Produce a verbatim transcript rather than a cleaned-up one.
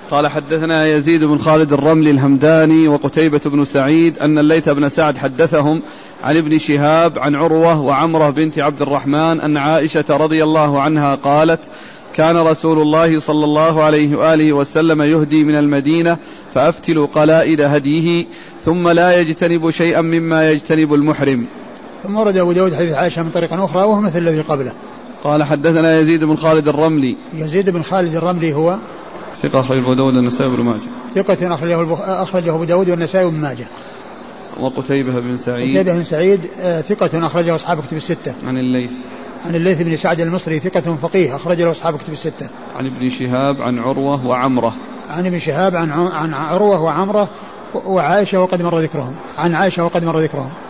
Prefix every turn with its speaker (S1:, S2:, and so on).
S1: قال حدثنا يزيد بن خالد الرملي الهمداني وقتيبة بن سعيد أن الليث بن سعد حدثهم عن ابن شهاب عن عروة وعمرة بنت عبد الرحمن أن عائشة رضي الله عنها قالت كان رسول الله صلى الله عليه وآله وسلم يهدي من المدينة فأفتل قلائد هديه ثم لا يجتنب شيئا مما يجتنب المحرم.
S2: ثم ورد أبو داود حديث عائشة من طريق أخرى وهو مثل الذي قبله.
S1: قال حدثنا يزيد بن خالد الرملي.
S2: يزيد بن خالد الرملي هو
S1: ثقة أخرجه أبو داود والنسائي وابن ماجه.
S2: ثقة أخرجه أبو داود والنسائي وابن ماجه.
S1: وقتيبة بن سعيد.
S2: قتيبة بن سعيد ثقة أخرجه أصحاب كتب الستة.
S1: عن الليث.
S2: عن الليث بن سعد المصري ثقة فقيه أخرجه أصحاب كتب الستة.
S1: عن ابن شهاب عن عروة وعمرة.
S2: عن ابن شهاب عن عن عروة وعمرة وعائشة وقد مر ذكرهم. عن عائشة وقد مر ذكرهم.